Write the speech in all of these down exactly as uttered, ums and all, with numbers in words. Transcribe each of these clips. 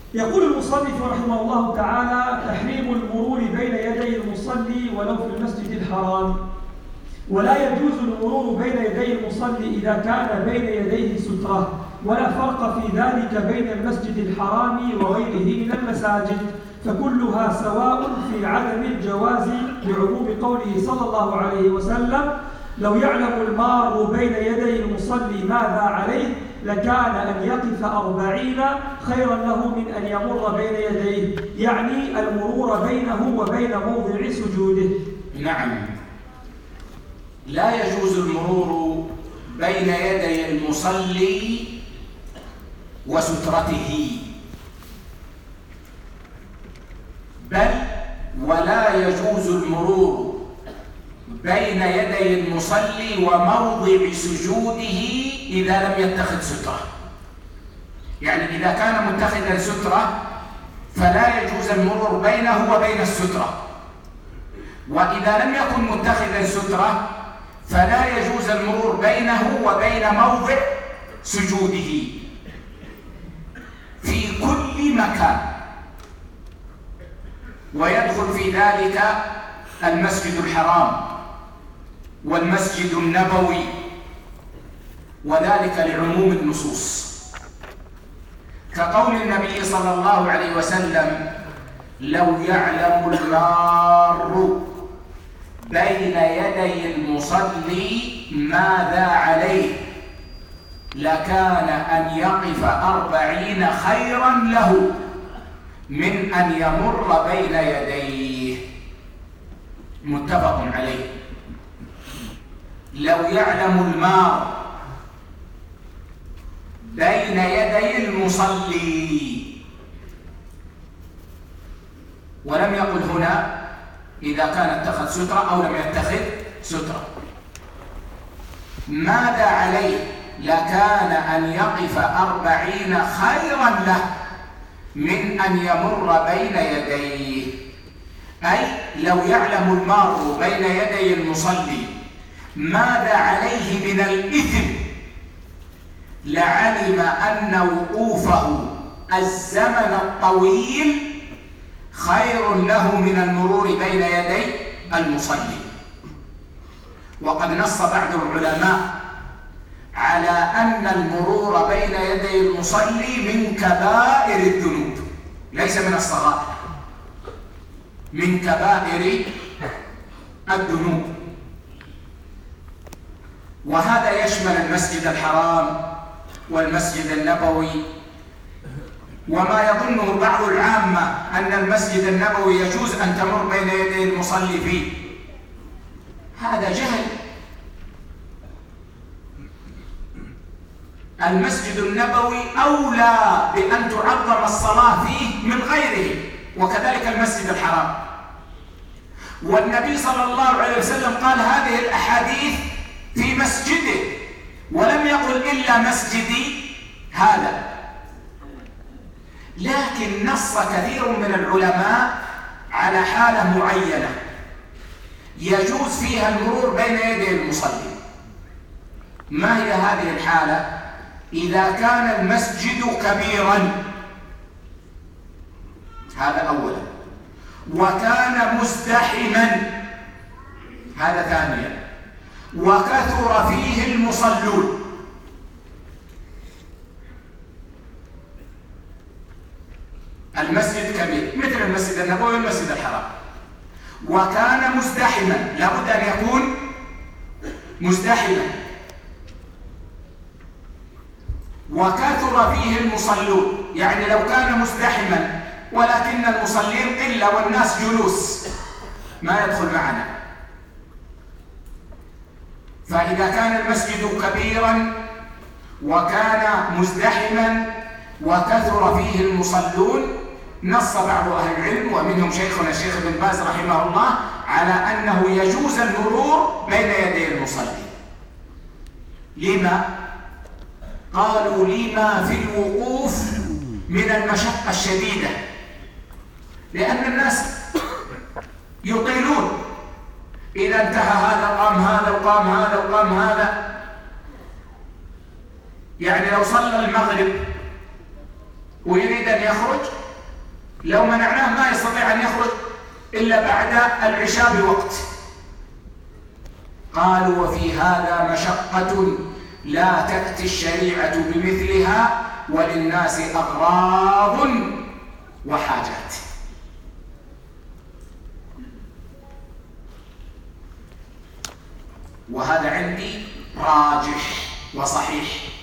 يقول المصنف رحمه الله تعالى: تحريم المرور بين يدي المصلي ولو في المسجد الحرام. ولا يجوز المرور بين يدي المصلي إذا كان بين يديه سترة، ولا فرق في ذلك بين المسجد الحرام وغيره من المساجد، فكلها سواء في عدم الجواز، لعموم قوله صلى الله عليه وسلم: لو يعلم المار بين يدي المصلي ماذا عليه لكان أن يقف أربعين خيرا له من أن يمر بين يديه، يعني المرور بينه وبين موضع سجوده. نعم، لا يجوز المرور بين يدي المصلي وسترته، بل ولا يجوز المرور بين يدي المصلي وموضع سجوده إذا لم يتخذ سترة. يعني إذا كان متخذا سترة فلا يجوز المرور بينه وبين السترة، وإذا لم يكن متخذا سترة فلا يجوز المرور بينه وبين موضع سجوده في كل مكان. ويدخل في ذلك المسجد الحرام والمسجد النبوي، وذلك لعموم النصوص، كقول النبي صلى الله عليه وسلم: لو يعلم المار بين يدي المصلي ماذا عليه لكان أن يقف أربعين خيرا له من أن يمر بين يديه. متفق عليه. لو يعلم المار بين يدي المصلي، ولم يقل هنا إذا كان اتخذ سترة أو لم يتخذ سترة، ماذا عليه لكان أن يقف أربعين خيرا له من أن يمر بين يديه. أي لو يعلم المار بين يدي المصلي ماذا عليه من الإثم لعلم أن وقوفه الزمن الطويل خير له من المرور بين يدي المصلي. وقد نص بعض العلماء على أن المرور بين يدي المصلي من كبائر الذنوب، ليس من الصغائر، من كبائر الذنوب. وهذا يشمل المسجد الحرام والمسجد النبوي، وما يظنه بعض العامة أن المسجد النبوي يجوز أن تمر بين يدي المصلي فيه، هذا جهل. المسجد النبوي أولى بأن تعظم الصلاة فيه من غيره، وكذلك المسجد الحرام. والنبي صلى الله عليه وسلم قال هذه الأحاديث في مسجده، ولم يقل إلا مسجدي هذا. لكن نص كثير من العلماء على حالة معينة يجوز فيها المرور بين يدي المصلي. ما هي هذه الحالة؟ إذا كان المسجد كبيرا، هذا أولا، وكان مزدحما، هذا ثانيا، وكثر فيه المصلون. المسجد كبير مثل المسجد النبوي والمسجد الحرام، وكان مزدحما، لابد أن يكون مزدحما، وكثر فيه المصلون، يعني لو كان مزدحما ولكن المصلين قلة والناس جلوس ما يدخل معنا. فإذا كان المسجد كبيرا وكان مزدحما وكثر فيه المصلون، نص بعض أهل العلم ومنهم شيخنا الشيخ ابن باز رحمه الله على أنه يجوز المرور بين يدي المصلي. لما؟ قالوا لما في الوقوف من المشقة الشديدة، لأن الناس يطيلون، إذا انتهى هذا قام هذا وقام هذا وقام هذا. يعني لو صلى المغرب ويريد أن يخرج لو منعناه ما يستطيع أن يخرج إلا بعد العشاء بوقت. قالوا وفي هذا مشقة لا تأتي الشريعة بمثلها وللناس أغراض وحاجات. وهذا عندي راجح وصحيح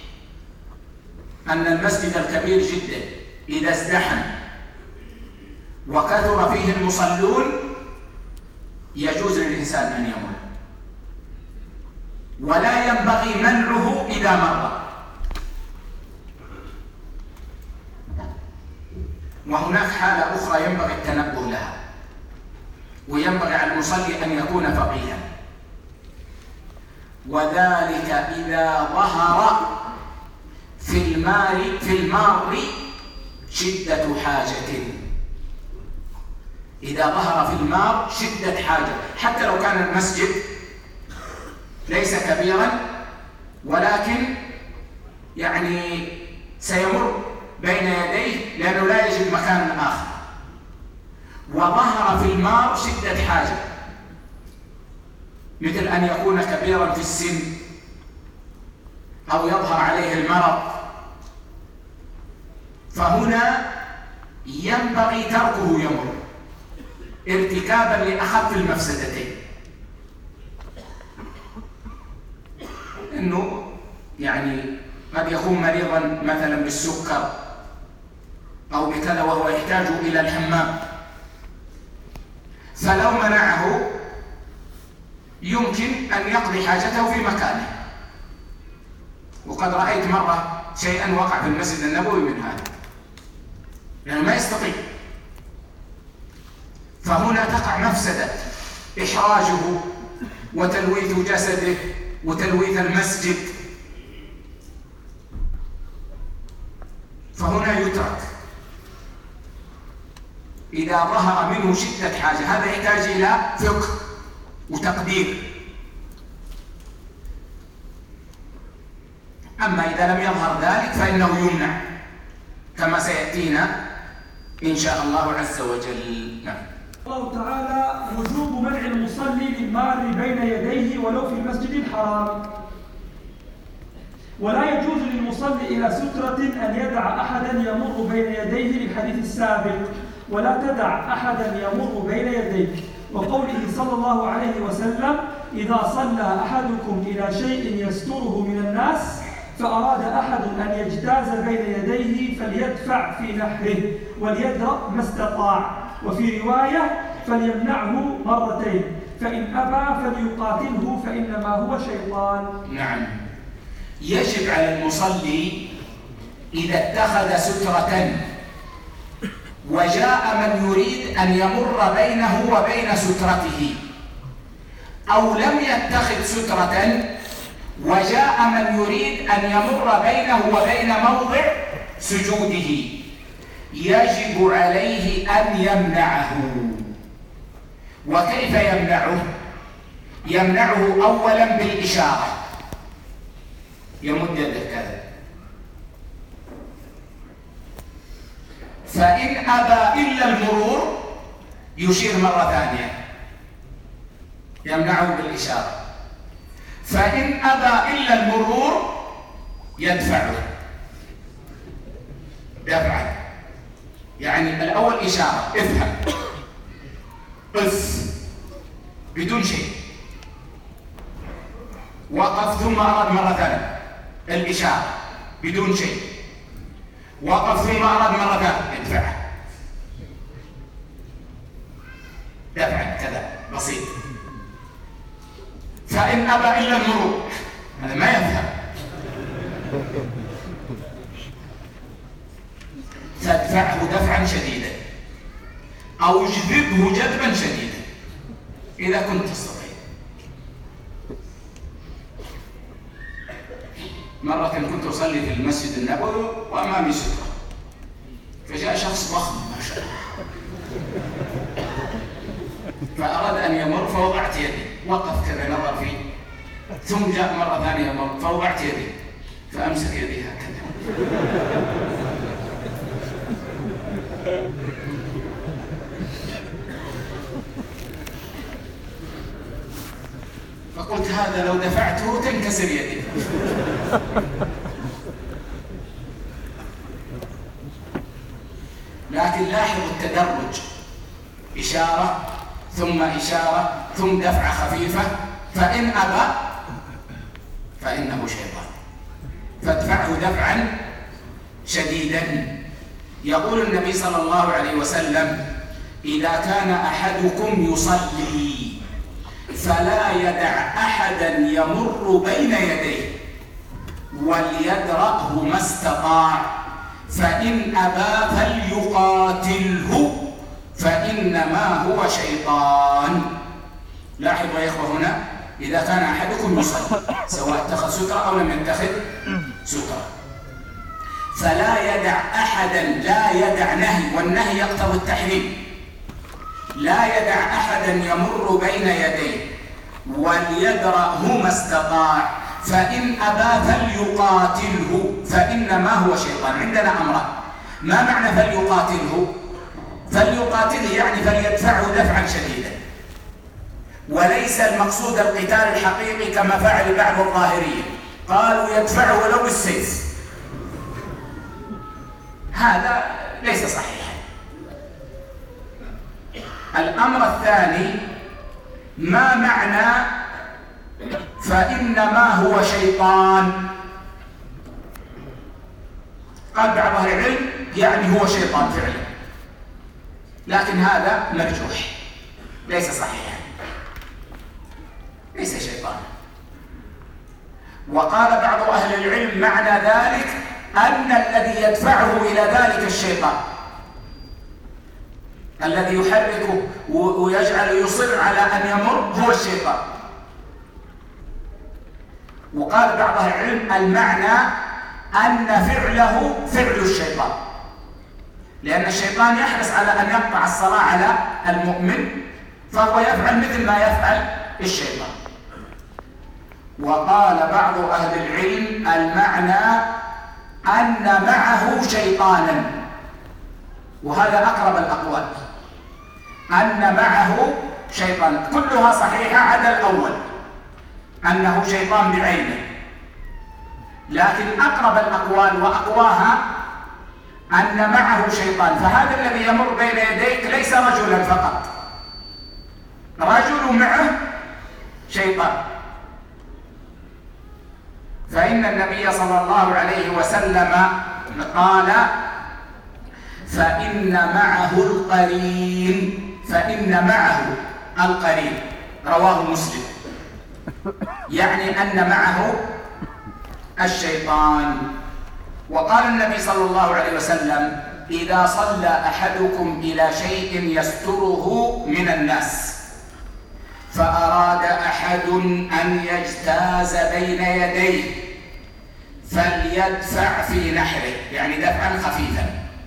أن المسجد الكبير جدا إذا ازدحم وكثر فيه المصلون يجوز للإنسان أن يمر، ولا ينبغي منعه إذا مر. وهناك حالة أخرى ينبغي التنبه لها، وينبغي على المصلي أن يكون فقيها، وذلك إذا ظهر في المار في المار شدة حاجة. إذا ظهر في المار شدة حاجة، حتى لو كان المسجد ليس كبيرا ولكن يعني سيمر بين يديه لأنه لا يجد مكان آخر، وظهر في المار شدة حاجة، مثل أن يكون كبيرا في السن أو يظهر عليه المرض، فهنا ينبغي تركه يمر ارتكابا لأخف المفسدتين. إنه يعني قد يكون مريضا مثلا بالسكر أو بكذا وهو يحتاج إلى الحمام، فلو منعه يمكن أن يقضي حاجته في مكانه. وقد رأيت مرة شيئا وقع في المسجد النبوي من هذا، لأنه ما يستطيع. فهنا تقع مفسدة إحراجه وتلويث جسده وتلويث المسجد، فهنا يترك إذا ظهر منه شدة حاجة. هذا يحتاج إلى فقه وتقدير. أما إذا لم يظهر ذلك فإنه يمنع كما سيأتينا إن شاء الله عز وجل. نعم. الله تعالى وجوب منع المصلي للمار بين يديه ولو في المسجد الحرام. ولا يجوز للمصلي إلى سترة أن يدع أحدا يمر بين يديه للحديث السابق، ولا تدع أحدا يمر بين يديك، وقوله صلى الله عليه وسلم: إذا صلى أحدكم إلى شيء يستره من الناس فأراد أحد أن يجتاز بين يديه فليدفع في نحره وليدرأ ما استطاع. وفي رواية: فليمنعه مرتين، فإن أبى فليقاتله فإنما هو شيطان. نعم. يجب على المصلي إذا اتخذ سترة وجاء من يريد أن يمر بينه وبين سترته، أو لم يتخذ سترة وجاء من يريد أن يمر بينه وبين موضع سجوده، يجب عليه أن يمنعه. وكيف يمنعه؟ يمنعه أولا بالإشارة، يمد يده كذا، فإن أبى إلا المرور يشير مرة ثانية، يمنعه بالإشارة. فإن أبى إلا المرور يدفعه دفعا، يعني الأول إشارة، افهم، قف بدون شيء، وقف ثم أراد مرة ثانية، الإشارة بدون شيء، وقف ثم أراد مرة ثانية، ادفعه دفعا كذا بسيط. فإن أبى إلا المرور، هذا ما يفهم، تدفعه دفعا شديدا أو اجذبه جذبا شديدا إذا كنت تستطيع. مرة كنت أصلي في المسجد النبوي وأمامي سترة، فجاء شخص ضخم ما شاء الله فأراد أن يمر فوضعت يدي، وقف كذا نظر فيه، ثم جاء مرة ثانية يمر فوضعت يدي، فأمسك يدي هكذا هذا لو دفعته تنكسر يدي. لكن لاحظوا التدرج، إشارة ثم إشارة ثم دفعة خفيفة، فإن أبى فإنه شيطان فادفعه دفعا شديدا. يقول النبي صلى الله عليه وسلم: إذا كان أحدكم يصلي فلا يدع أحدا يمر بين يديه وليدرأه ما استطاع، فإن أبى فليقاتله فإنما هو شيطان. لاحظوا يا إخوة هنا: إذا كان أحدكم يصلي سواء اتخذ سترة أو لم يتخذ سترة، فلا يدع أحدا، لا يدع نهي، والنهي يقتضي التحريم، لا يدع أحدا يمر بين يديه وليدرأه ما استطاع، فإن أبى فليقاتله فإنما هو شيطان. عندنا أمران. ما معنى فليقاتله؟ فليقاتله يعني فليدفعه دفعا شديدا، وليس المقصود القتال الحقيقي كما فعل بعض الظاهرية، قالوا يدفعه ولو بالسيف، هذا ليس صحيحا. الأمر الثاني: ما معنى فإنما هو شيطان؟ قال بعض أهل العلم يعني هو شيطان فعلا، لكن هذا مرجوح ليس صحيحا، ليس شيطان. وقال بعض أهل العلم معنى ذلك أن الذي يدفعه إلى ذلك الشيطان، الذي يحركه ويجعل يصر على أن يمر هو الشيطان. وقال بعض أهل العلم المعنى أن فعله فعل الشيطان، لأن الشيطان يحرص على أن يقطع الصلاة على المؤمن، فهو يفعل مثل ما يفعل الشيطان. وقال بعض أهل العلم المعنى أن معه شيطانا، وهذا أقرب الأقوال، أن معه شيطان، كلها صحيحة عدا الأول أنه شيطان بعينه، لكن أقرب الأقوال وأقواها أن معه شيطان. فهذا الذي يمر بين يديك ليس رجلا فقط، رجل معه شيطان. فإن النبي صلى الله عليه وسلم قال: فإن معه القرين، فإن معه القرين، رواه مسلم، يعني أن معه الشيطان. وقال النبي صلى الله عليه وسلم: إذا صلى أحدكم إلى شيء يستره من الناس فأراد أحد أن يجتاز بين يديه فليدفع في نحره، يعني دفعا خفيفا،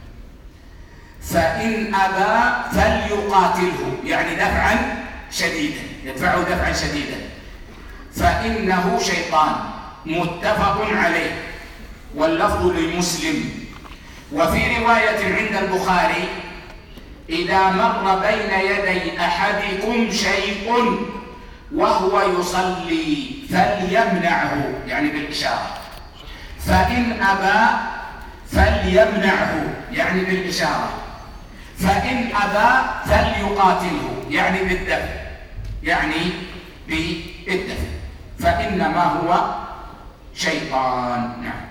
فإن أبى فليقاتله، يعني دفعا شديدا، يدفعه دفعا شديدا، فإنه شيطان. متفق عليه، واللفظ للمسلم. وفي رواية عند البخاري: إذا مر بين يدي أحدكم شيء وهو يصلي فليمنعه، يعني بالإشارة، فإن أبى فليمنعه، يعني بالإشارة، فإن أبى فليقاتله، يعني بالدفع، يعني بالدفع، فإنما هو شيطان. نعم.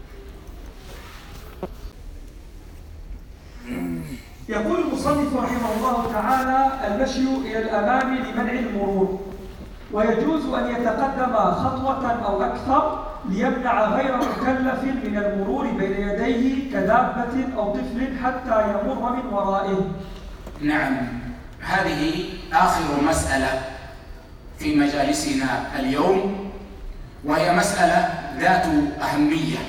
يقول المصنف رحمه الله تعالى: المشي إلى الأمام لمنع المرور، ويجوز أن يتقدم خطوة أو أكثر ليمنع غير مكلف من المرور بين يديه كدابة أو طفل حتى يمر من ورائه. نعم، هذه آخر مسألة في مجالسنا اليوم، وهي مسألة ذات أهمية.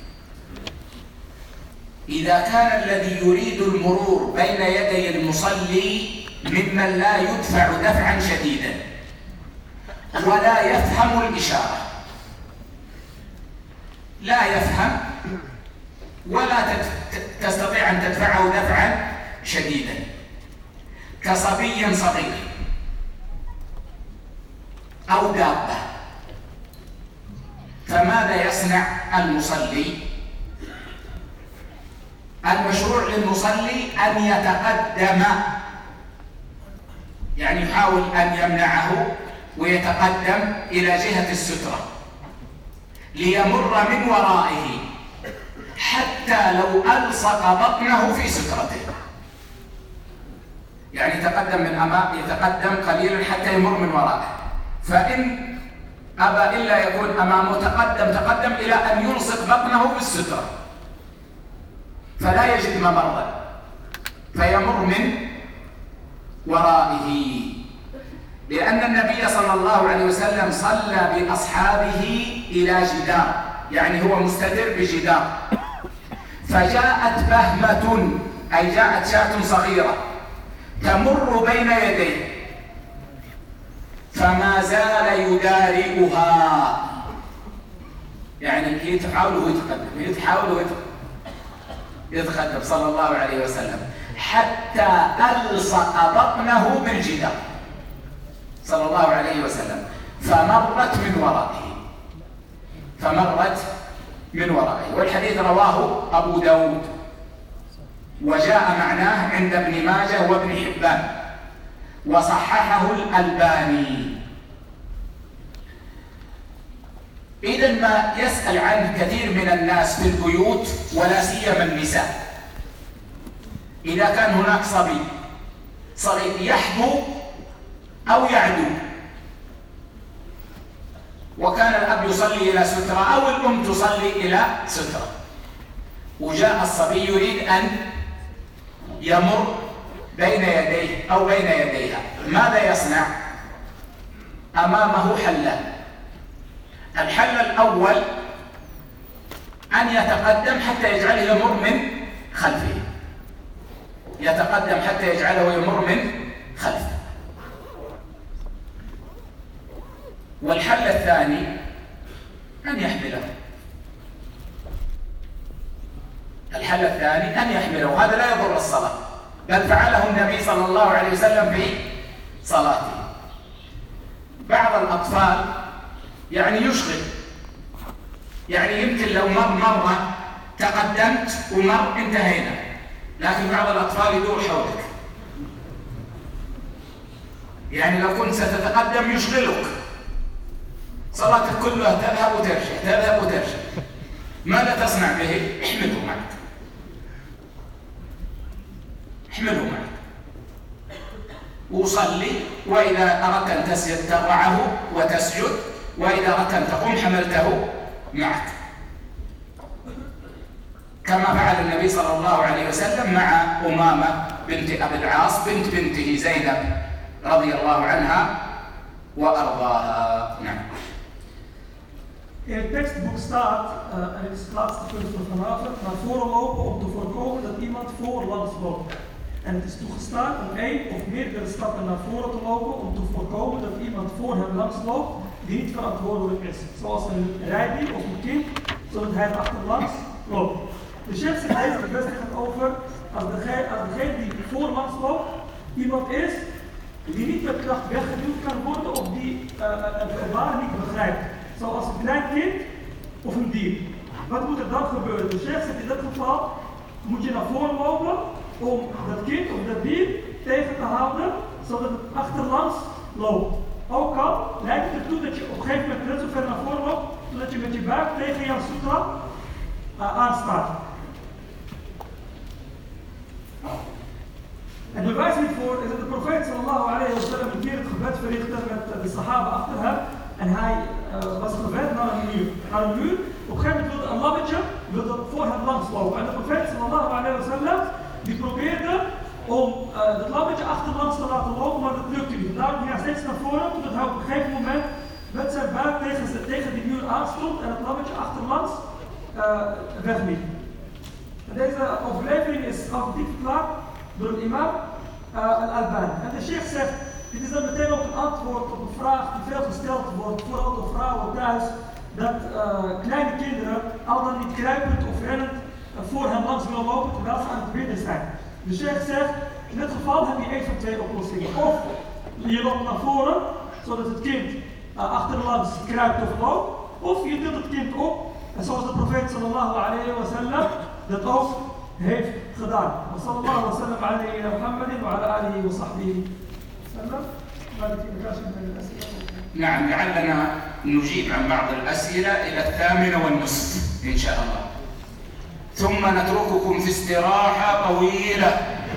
إذا كان الذي يريد المرور بين يدي المصلي ممن لا يدفع دفعا شديدا ولا يفهم الإشارة، لا يفهم ولا تستطيع أن تدفعه دفعا شديدا، كصبي صغير أو دابة فماذا يصنع المصلي؟ المشروع للمصلي أن يتقدم، يعني يحاول أن يمنعه ويتقدم إلى جهة السترة ليمر من ورائه حتى لو ألصق بطنه في سترته، يعني يتقدم من أمام، يتقدم قليلا حتى يمر من ورائه، فإن أبى إلا يكون أمامه تقدم تقدم إلى أن يلصق بطنه بالسترة فلا يجد ممرا فيمر من ورائه، لأن النبي صلى الله عليه وسلم صلى بأصحابه إلى جدار، يعني هو مستتر بجدار، فجاءت بهمة أي جاءت شاة صغيرة تمر بين يديه فما زال يدارئها، يعني هي تحاول وهو يتقدم، هي تحاول وهو يتقدم صلى الله عليه وسلم حتى ألصق بطنه بالجدار صلى الله عليه وسلم فمرت من ورائه فمرت من ورائه والحديث رواه أبو داود وجاء معناه عند ابن ماجه وابن حبان وصححه الألباني. إذا ما يسأل عنه كثير من الناس في البيوت ولا سيما النساء، إذا كان هناك صبي صغير يحبو أو يعدو وكان الأب يصلي إلى سترة أو الأم تصلي إلى سترة وجاء الصبي يريد أن يمر بين يديه أو بين يديها، ماذا يصنع؟ أمامه حلان. الحل الأول أن يتقدم حتى يجعله يمر من خلفه، يتقدم حتى يجعله يمر من خلفه. والحل الثاني أن يحمله، الحل الثاني أن يحمله، هذا لا يضر الصلاة، بل فعله النبي صلى الله عليه وسلم في صلاته. بعض الأطفال يعني يشغل، يعني يمكن لو مر مرة تقدمت ومر انتهينا، لكن بعض الأطفال يدور حولك، يعني لو كنت ستتقدم يشغلك، صلاتك كلها تذهب وترجع تذهب وترجع. ماذا تصنع به؟ احمله معك، احمله معك وصلي، وإذا أردت أن تسجد تضعه وتسجد، وإذا أردت أن تقوم حملته معك، كما فعل النبي صلى الله عليه وسلم مع أمامة بنت أبي العاص بنت بنته زينب رضي الله عنها وأرضاها. نعم. In het tekstboek staat, uh, en het is het laatste punt van vanavond, naar voren lopen om te voorkomen dat iemand voorlangs loopt. En het is toegestaan om één of meerdere stappen naar voren te lopen om te voorkomen dat iemand voor hem langs loopt die niet verantwoordelijk is. Zoals een rijdier of een kind, zodat hij achterlangs loopt. De chef zegt deze bevestigend over als degene, als degene die voorlangs loopt iemand is die niet met kracht weggeduwd kan worden of die uh, het gebaar niet begrijpt. Zoals een klein kind of een dier. Wat moet er dan gebeuren? De chef zegt in dat geval moet je naar voren lopen om dat kind of dat dier tegen te houden zodat het achterlangs loopt. Ook al lijkt het ertoe dat je op een gegeven moment net zo ver naar voren loopt zodat je met je buik tegen jouw sutra uh, aanstaat. En de bewijs hiervoor is dat de profeet sallallahu alayhi wa sallam een keer het gebed verrichtte met de sahaba achter hem. En hij uh, was gewend naar een muur. Naar een muur. Op een gegeven moment wilde een lammetje wilde voor hem langslopen. En de profeet sallallahu alayhi wa sallam die probeerde om uh, dat lammetje achterlangs te laten lopen, maar dat lukte niet. Daarom ging hij steeds naar voren, totdat hij op een gegeven moment met zijn buik tegen, tegen die muur aanstond en het lammetje achterlangs uh, wegliep. En deze overlevering is authentiek verklaard door de imam uh, al-Albani. En de sheikh zegt, dit is dan meteen ook een antwoord op een vraag die veel gesteld wordt, vooral door vrouwen thuis, dat uh, kleine kinderen al dan niet kruipend of rennend uh, voor hen langs willen lopen terwijl ze aan het bidden zijn. De sheikh zegt, in dit geval heb je één van twee oplossingen. Of je loopt naar voren, zodat het kind uh, achterlangs kruipt of loopt, of je doet het kind op. En zoals de profeet sallallahu alayhi wa sallam dat ook heeft gedaan. Wa sallallahu alayhi wa sallam ala Muhammadin wa ala alihi wa sahbihi sallam. نعم لعلنا نجيب عن بعض الأسئلة إلى الثامنة والنصف إن شاء الله، ثم نترككم في استراحة طويلة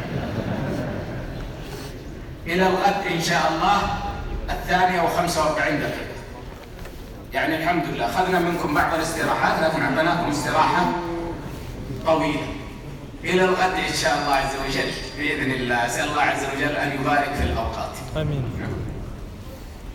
إلى الغد إن شاء الله الثانية وخمسة وأربعين دقيقة. يعني الحمد لله أخذنا منكم بعض الاستراحات لكن أعطيناكم استراحة طويلة إلى الغد إن شاء الله عز وجل بإذن الله. أسأل الله عز وجل أن يبارك في الأوقات. آمين.